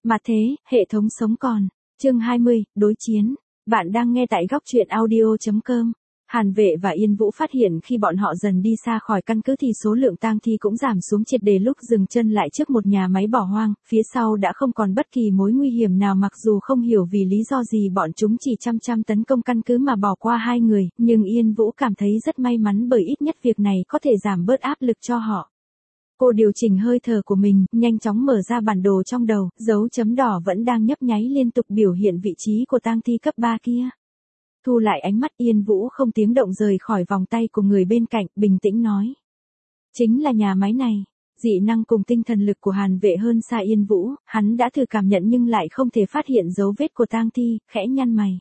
Mà thế, hệ thống sống còn. Chương 20, đối chiến. Bạn đang nghe tại góc truyện audio.com. Hàn Vệ và Yên Vũ phát hiện khi bọn họ dần đi xa khỏi căn cứ thì số lượng tang thi cũng giảm xuống triệt để. Lúc dừng chân lại trước một nhà máy bỏ hoang, phía sau đã không còn bất kỳ mối nguy hiểm nào. Mặc dù không hiểu vì lý do gì bọn chúng chỉ chăm tấn công căn cứ mà bỏ qua hai người, nhưng Yên Vũ cảm thấy rất may mắn bởi ít nhất việc này có thể giảm bớt áp lực cho họ. Cô điều chỉnh hơi thở của mình, nhanh chóng mở ra bản đồ trong đầu, dấu chấm đỏ vẫn đang nhấp nháy liên tục biểu hiện vị trí của tang thi cấp 3 kia. Thu lại ánh mắt, Yên Vũ không tiếng động rời khỏi vòng tay của người bên cạnh, bình tĩnh nói. Chính là nhà máy này. Dị năng cùng tinh thần lực của Hàn Vệ hơn xa Yên Vũ, hắn đã thử cảm nhận nhưng lại không thể phát hiện dấu vết của tang thi, khẽ nhăn mày.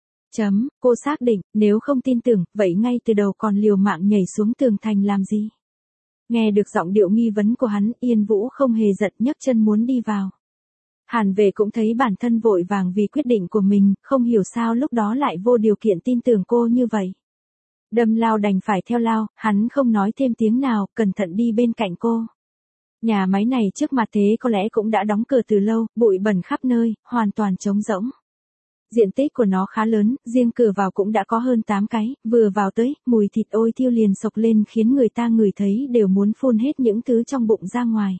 Cô xác định, nếu không tin tưởng, vậy ngay từ đầu còn liều mạng nhảy xuống tường thành làm gì? Nghe được giọng điệu nghi vấn của hắn, Yên Vũ không hề giận, nhấc chân muốn đi vào. Hàn Vệ cũng thấy bản thân vội vàng vì quyết định của mình, không hiểu sao lúc đó lại vô điều kiện tin tưởng cô như vậy. Đâm lao đành phải theo lao, hắn không nói thêm tiếng nào, cẩn thận đi bên cạnh cô. Nhà máy này trước mặt thế có lẽ cũng đã đóng cửa từ lâu, bụi bẩn khắp nơi, hoàn toàn trống rỗng. Diện tích của nó khá lớn, riêng cửa vào cũng đã có hơn 8 cái, vừa vào tới, mùi thịt ôi thiêu liền sộc lên khiến người ta ngửi thấy đều muốn phun hết những thứ trong bụng ra ngoài.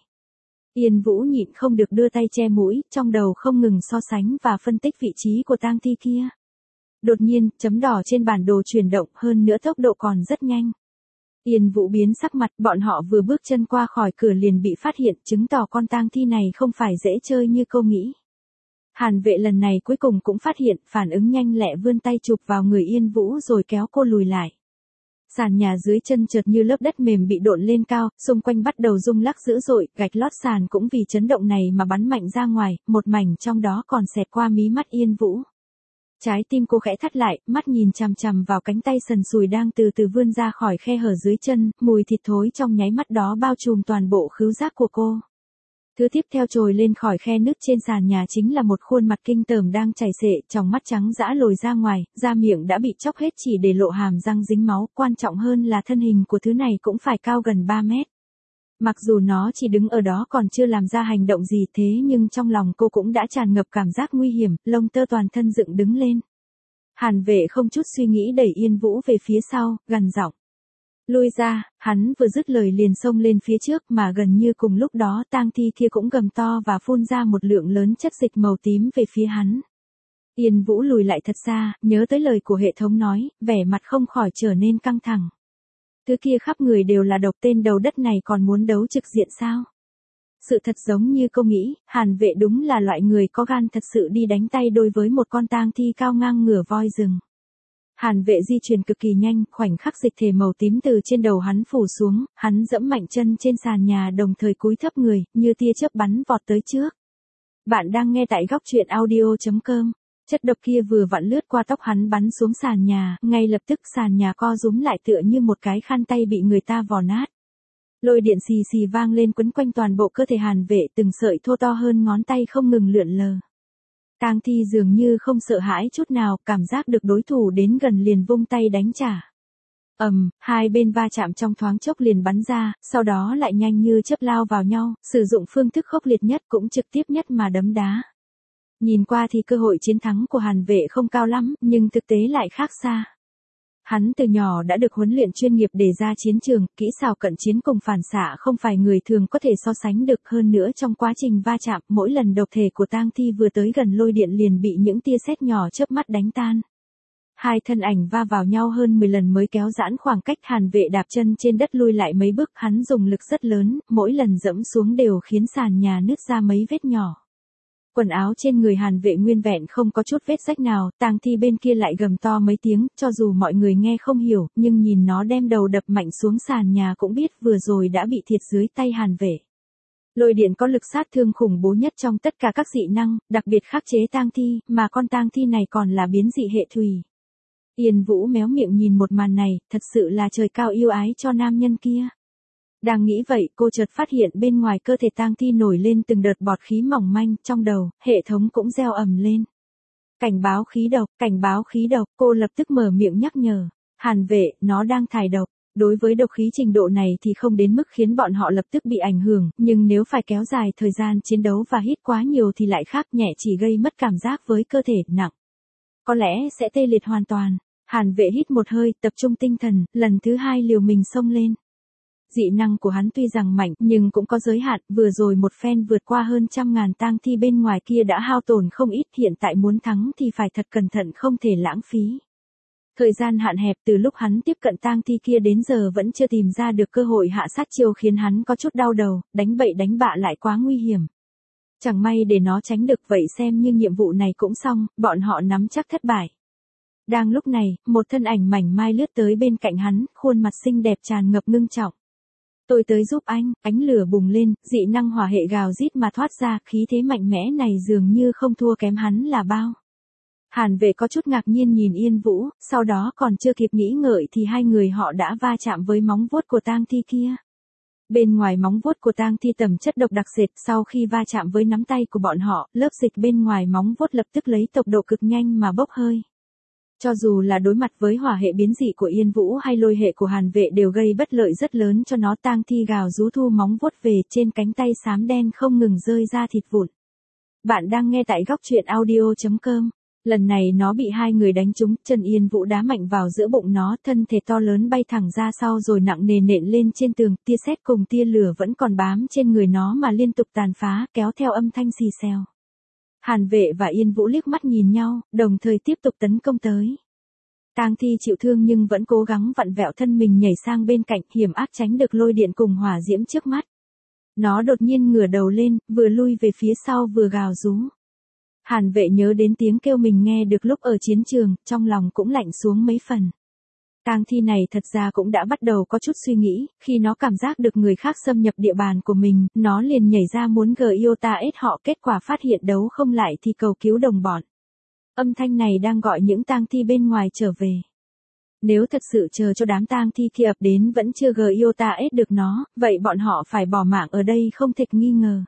Yên Vũ nhịn không được đưa tay che mũi, trong đầu không ngừng so sánh và phân tích vị trí của tang thi kia. Đột nhiên, chấm đỏ trên bản đồ chuyển động, hơn nữa tốc độ còn rất nhanh. Yên Vũ biến sắc mặt, bọn họ vừa bước chân qua khỏi cửa liền bị phát hiện, chứng tỏ con tang thi này không phải dễ chơi như cô nghĩ. Hàn Vệ lần này cuối cùng cũng phát hiện, phản ứng nhanh lẹ vươn tay chụp vào người Yên Vũ rồi kéo cô lùi lại. Sàn nhà dưới chân chợt như lớp đất mềm bị độn lên cao, xung quanh bắt đầu rung lắc dữ dội, gạch lót sàn cũng vì chấn động này mà bắn mạnh ra ngoài, một mảnh trong đó còn xẹt qua mí mắt Yên Vũ. Trái tim cô khẽ thắt lại, mắt nhìn chằm chằm vào cánh tay sần sùi đang từ từ vươn ra khỏi khe hở dưới chân, mùi thịt thối trong nháy mắt đó bao trùm toàn bộ khứu giác của cô. Thứ tiếp theo trồi lên khỏi khe nứt trên sàn nhà chính là một khuôn mặt kinh tởm đang chảy xệ, tròng mắt trắng dã lồi ra ngoài, da miệng đã bị chóc hết chỉ để lộ hàm răng dính máu, quan trọng hơn là thân hình của thứ này cũng phải cao gần 3 mét. Mặc dù nó chỉ đứng ở đó còn chưa làm ra hành động gì thế nhưng trong lòng cô cũng đã tràn ngập cảm giác nguy hiểm, lông tơ toàn thân dựng đứng lên. Hàn Vệ không chút suy nghĩ đẩy Yên Vũ về phía sau, gằn giọng. Lui ra, hắn vừa dứt lời liền xông lên phía trước mà gần như cùng lúc đó tang thi kia cũng gầm to và phun ra một lượng lớn chất dịch màu tím về phía hắn. Yên Vũ lùi lại thật xa, nhớ tới lời của hệ thống nói, vẻ mặt không khỏi trở nên căng thẳng. Thứ kia khắp người đều là độc, tên đầu đất này còn muốn đấu trực diện sao? Sự thật giống như cô nghĩ, Hàn Vệ đúng là loại người có gan thật sự đi đánh tay đôi với một con tang thi cao ngang ngửa voi rừng. Hàn Vệ di chuyển cực kỳ nhanh, khoảnh khắc dịch thể màu tím từ trên đầu hắn phủ xuống, hắn giẫm mạnh chân trên sàn nhà đồng thời cúi thấp người, như tia chớp bắn vọt tới trước. Bạn đang nghe tại góc truyện audio.com. Chất độc kia vừa vặn lướt qua tóc hắn bắn xuống sàn nhà, ngay lập tức sàn nhà co rúm lại tựa như một cái khăn tay bị người ta vò nát. Lôi điện xì xì vang lên quấn quanh toàn bộ cơ thể Hàn Vệ, từng sợi thô to hơn ngón tay không ngừng lượn lờ. Tang thi dường như không sợ hãi chút nào, cảm giác được đối thủ đến gần liền vung tay đánh trả. Hai bên va chạm trong thoáng chốc liền bắn ra, sau đó lại nhanh như chớp lao vào nhau, sử dụng phương thức khốc liệt nhất cũng trực tiếp nhất mà đấm đá. Nhìn qua thì cơ hội chiến thắng của Hàn Vệ không cao lắm, nhưng thực tế lại khác xa. Hắn từ nhỏ đã được huấn luyện chuyên nghiệp để ra chiến trường, kỹ xảo cận chiến cùng phản xạ không phải người thường có thể so sánh được, hơn nữa trong quá trình va chạm, mỗi lần độc thể của tang thi vừa tới gần lôi điện liền bị những tia sét nhỏ chớp mắt đánh tan. Hai thân ảnh va vào nhau hơn 10 lần mới kéo giãn khoảng cách. Hàn Vệ đạp chân trên đất lui lại mấy bước, hắn dùng lực rất lớn, mỗi lần dẫm xuống đều khiến sàn nhà nứt ra mấy vết nhỏ. Quần áo trên người Hàn Vệ nguyên vẹn không có chút vết rách nào, tang thi bên kia lại gầm to mấy tiếng, cho dù mọi người nghe không hiểu, nhưng nhìn nó đem đầu đập mạnh xuống sàn nhà cũng biết vừa rồi đã bị thiệt dưới tay Hàn Vệ. Lôi điện có lực sát thương khủng bố nhất trong tất cả các dị năng, đặc biệt khắc chế tang thi, mà con tang thi này còn là biến dị hệ thủy. Yên Vũ méo miệng nhìn một màn này, thật sự là trời cao yêu ái cho nam nhân kia. Đang nghĩ vậy, cô chợt phát hiện bên ngoài cơ thể tang thi nổi lên từng đợt bọt khí mỏng manh, trong đầu, hệ thống cũng reo ầm lên. Cảnh báo khí độc, cô lập tức mở miệng nhắc nhở. Hàn Vệ, nó đang thải độc. Đối với độc khí trình độ này thì không đến mức khiến bọn họ lập tức bị ảnh hưởng, nhưng nếu phải kéo dài thời gian chiến đấu và hít quá nhiều thì lại khác, nhẹ chỉ gây mất cảm giác với cơ thể, nặng có lẽ sẽ tê liệt hoàn toàn. Hàn Vệ hít một hơi, tập trung tinh thần, lần thứ 2 liều mình xông lên. Dị năng của hắn tuy rằng mạnh nhưng cũng có giới hạn, vừa rồi một phen vượt qua hơn 100.000 tang thi bên ngoài kia đã hao tổn không ít, hiện tại muốn thắng thì phải thật cẩn thận, không thể lãng phí. Thời gian hạn hẹp, từ lúc hắn tiếp cận tang thi kia đến giờ vẫn chưa tìm ra được cơ hội hạ sát chiêu, khiến hắn có chút đau đầu, đánh bậy đánh bạ lại quá nguy hiểm. Chẳng may để nó tránh được, vậy xem như nhiệm vụ này cũng xong, bọn họ nắm chắc thất bại. Đang lúc này, một thân ảnh mảnh mai lướt tới bên cạnh hắn, khuôn mặt xinh đẹp tràn ngập ngưng trọng. Tôi tới giúp anh, ánh lửa bùng lên, dị năng hỏa hệ gào rít mà thoát ra, khí thế mạnh mẽ này dường như không thua kém hắn là bao. Hàn Vệ có chút ngạc nhiên nhìn Yên Vũ, sau đó còn chưa kịp nghĩ ngợi thì hai người họ đã va chạm với móng vuốt của tang thi kia. Bên ngoài móng vuốt của tang thi tẩm chất độc đặc sệt, sau khi va chạm với nắm tay của bọn họ, lớp dịch bên ngoài móng vuốt lập tức lấy tốc độ cực nhanh mà bốc hơi. Cho dù là đối mặt với hỏa hệ biến dị của Yên Vũ hay lôi hệ của Hàn Vệ đều gây bất lợi rất lớn cho nó. Tang thi gào rú thu móng vuốt về, trên cánh tay xám đen không ngừng rơi ra thịt vụn. Bạn đang nghe tại góc truyện audio.com. Lần này nó bị hai người đánh trúng, chân Yên Vũ đá mạnh vào giữa bụng nó, thân thể to lớn bay thẳng ra sau rồi nặng nề nện lên trên tường, tia sét cùng tia lửa vẫn còn bám trên người nó mà liên tục tàn phá, kéo theo âm thanh xì xèo. Hàn Vệ và Yên Vũ liếc mắt nhìn nhau, đồng thời tiếp tục tấn công tới. Tang thi chịu thương nhưng vẫn cố gắng vặn vẹo thân mình nhảy sang bên cạnh, hiểm ác tránh được lôi điện cùng hỏa diễm trước mắt. Nó đột nhiên ngửa đầu lên, vừa lui về phía sau vừa gào rú. Hàn Vệ nhớ đến tiếng kêu mình nghe được lúc ở chiến trường, trong lòng cũng lạnh xuống mấy phần. Tang thi này thật ra cũng đã bắt đầu có chút suy nghĩ, khi nó cảm giác được người khác xâm nhập địa bàn của mình, nó liền nhảy ra muốn Giota ết họ, kết quả phát hiện đấu không lại thì cầu cứu đồng bọn. Âm thanh này đang gọi những tang thi bên ngoài trở về. Nếu thật sự chờ cho đám tang thi kia ập đến vẫn chưa Giota ết được nó, vậy bọn họ phải bỏ mạng ở đây không thể nghi ngờ.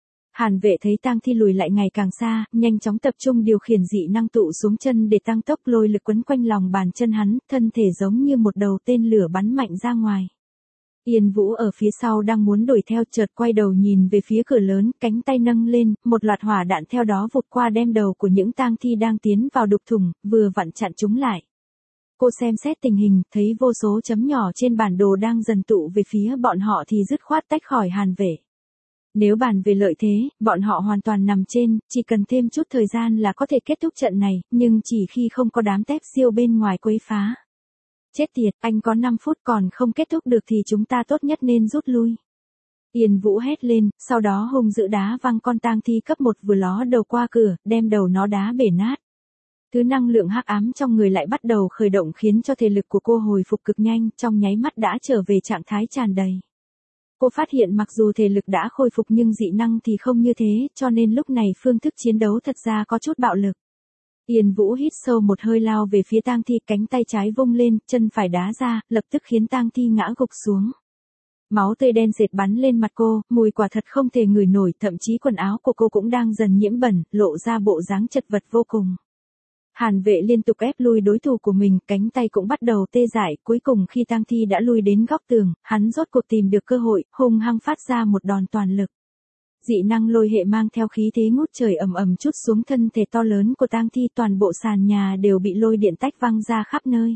Hàn Vệ thấy tang thi lùi lại ngày càng xa, nhanh chóng tập trung điều khiển dị năng tụ xuống chân để tăng tốc, lôi lực quấn quanh lòng bàn chân hắn, thân thể giống như một đầu tên lửa bắn mạnh ra ngoài. Yên Vũ ở phía sau đang muốn đuổi theo, chợt quay đầu nhìn về phía cửa lớn, cánh tay nâng lên, một loạt hỏa đạn theo đó vụt qua đem đầu của những tang thi đang tiến vào đục thủng, vừa vặn chặn chúng lại. Cô xem xét tình hình, thấy vô số chấm nhỏ trên bản đồ đang dần tụ về phía bọn họ thì dứt khoát tách khỏi Hàn Vệ. Nếu bàn về lợi thế, bọn họ hoàn toàn nằm trên, chỉ cần thêm chút thời gian là có thể kết thúc trận này, nhưng chỉ khi không có đám tép siêu bên ngoài quấy phá. Chết tiệt, anh có 5 phút còn không kết thúc được thì chúng ta tốt nhất nên rút lui. Yên Vũ hét lên, sau đó hung dữ đá văng con tang thi cấp 1 vừa ló đầu qua cửa, đem đầu nó đá bể nát. Thứ năng lượng hắc ám trong người lại bắt đầu khởi động khiến cho thể lực của cô hồi phục cực nhanh, trong nháy mắt đã trở về trạng thái tràn đầy. Cô phát hiện mặc dù thể lực đã khôi phục nhưng dị năng thì không như thế, cho nên lúc này phương thức chiến đấu thật ra có chút bạo lực. Yên Vũ hít sâu một hơi lao về phía tang thi, cánh tay trái vung lên, chân phải đá ra, lập tức khiến tang thi ngã gục xuống. Máu tươi đen sệt bắn lên mặt cô, mùi quả thật không thể ngửi nổi, thậm chí quần áo của cô cũng đang dần nhiễm bẩn, lộ ra bộ dáng chật vật vô cùng. Hàn Vệ liên tục ép lui đối thủ của mình, cánh tay cũng bắt đầu tê dại, cuối cùng khi tang thi đã lui đến góc tường, hắn rốt cuộc tìm được cơ hội, hung hăng phát ra một đòn toàn lực. Dị năng lôi hệ mang theo khí thế ngút trời ầm ầm trút xuống thân thể to lớn của tang thi, toàn bộ sàn nhà đều bị lôi điện tách văng ra khắp nơi.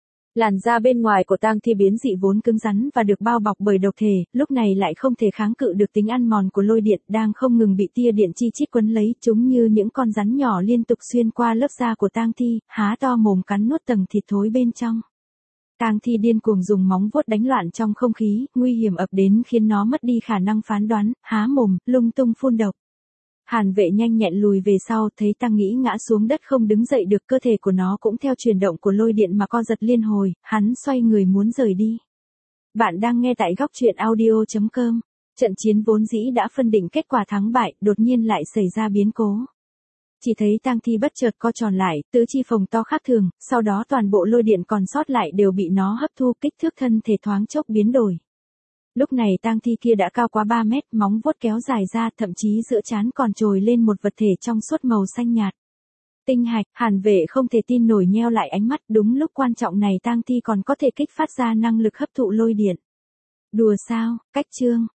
Làn da bên ngoài của tang thi biến dị vốn cứng rắn và được bao bọc bởi độc thể, lúc này lại không thể kháng cự được tính ăn mòn của lôi điện, đang không ngừng bị tia điện chi chít quấn lấy, chúng như những con rắn nhỏ liên tục xuyên qua lớp da của tang thi, há to mồm cắn nuốt tầng thịt thối bên trong. Tang thi điên cuồng dùng móng vuốt đánh loạn trong không khí, nguy hiểm ập đến khiến nó mất đi khả năng phán đoán, há mồm, lung tung phun độc. Hàn Vệ nhanh nhẹn lùi về sau, thấy Tăng Nghĩ ngã xuống đất không đứng dậy được, cơ thể của nó cũng theo chuyển động của lôi điện mà co giật liên hồi, hắn xoay người muốn rời đi. Bạn đang nghe tại góc truyện audio.com. Trận chiến vốn dĩ đã phân định kết quả thắng bại, đột nhiên lại xảy ra biến cố. Chỉ thấy tang thi bất chợt co tròn lại, tứ chi phồng to khác thường, sau đó toàn bộ lôi điện còn sót lại đều bị nó hấp thu, kích thước thân thể thoáng chốc biến đổi. Lúc này tang thi kia đã cao quá 3 mét, móng vuốt kéo dài ra, thậm chí giữa trán còn trồi lên một vật thể trong suốt màu xanh nhạt. Tinh hạch, Hàn Vệ không thể tin nổi nheo lại ánh mắt, đúng lúc quan trọng này tang thi còn có thể kích phát ra năng lực hấp thụ lôi điện. Đùa sao, cách chương.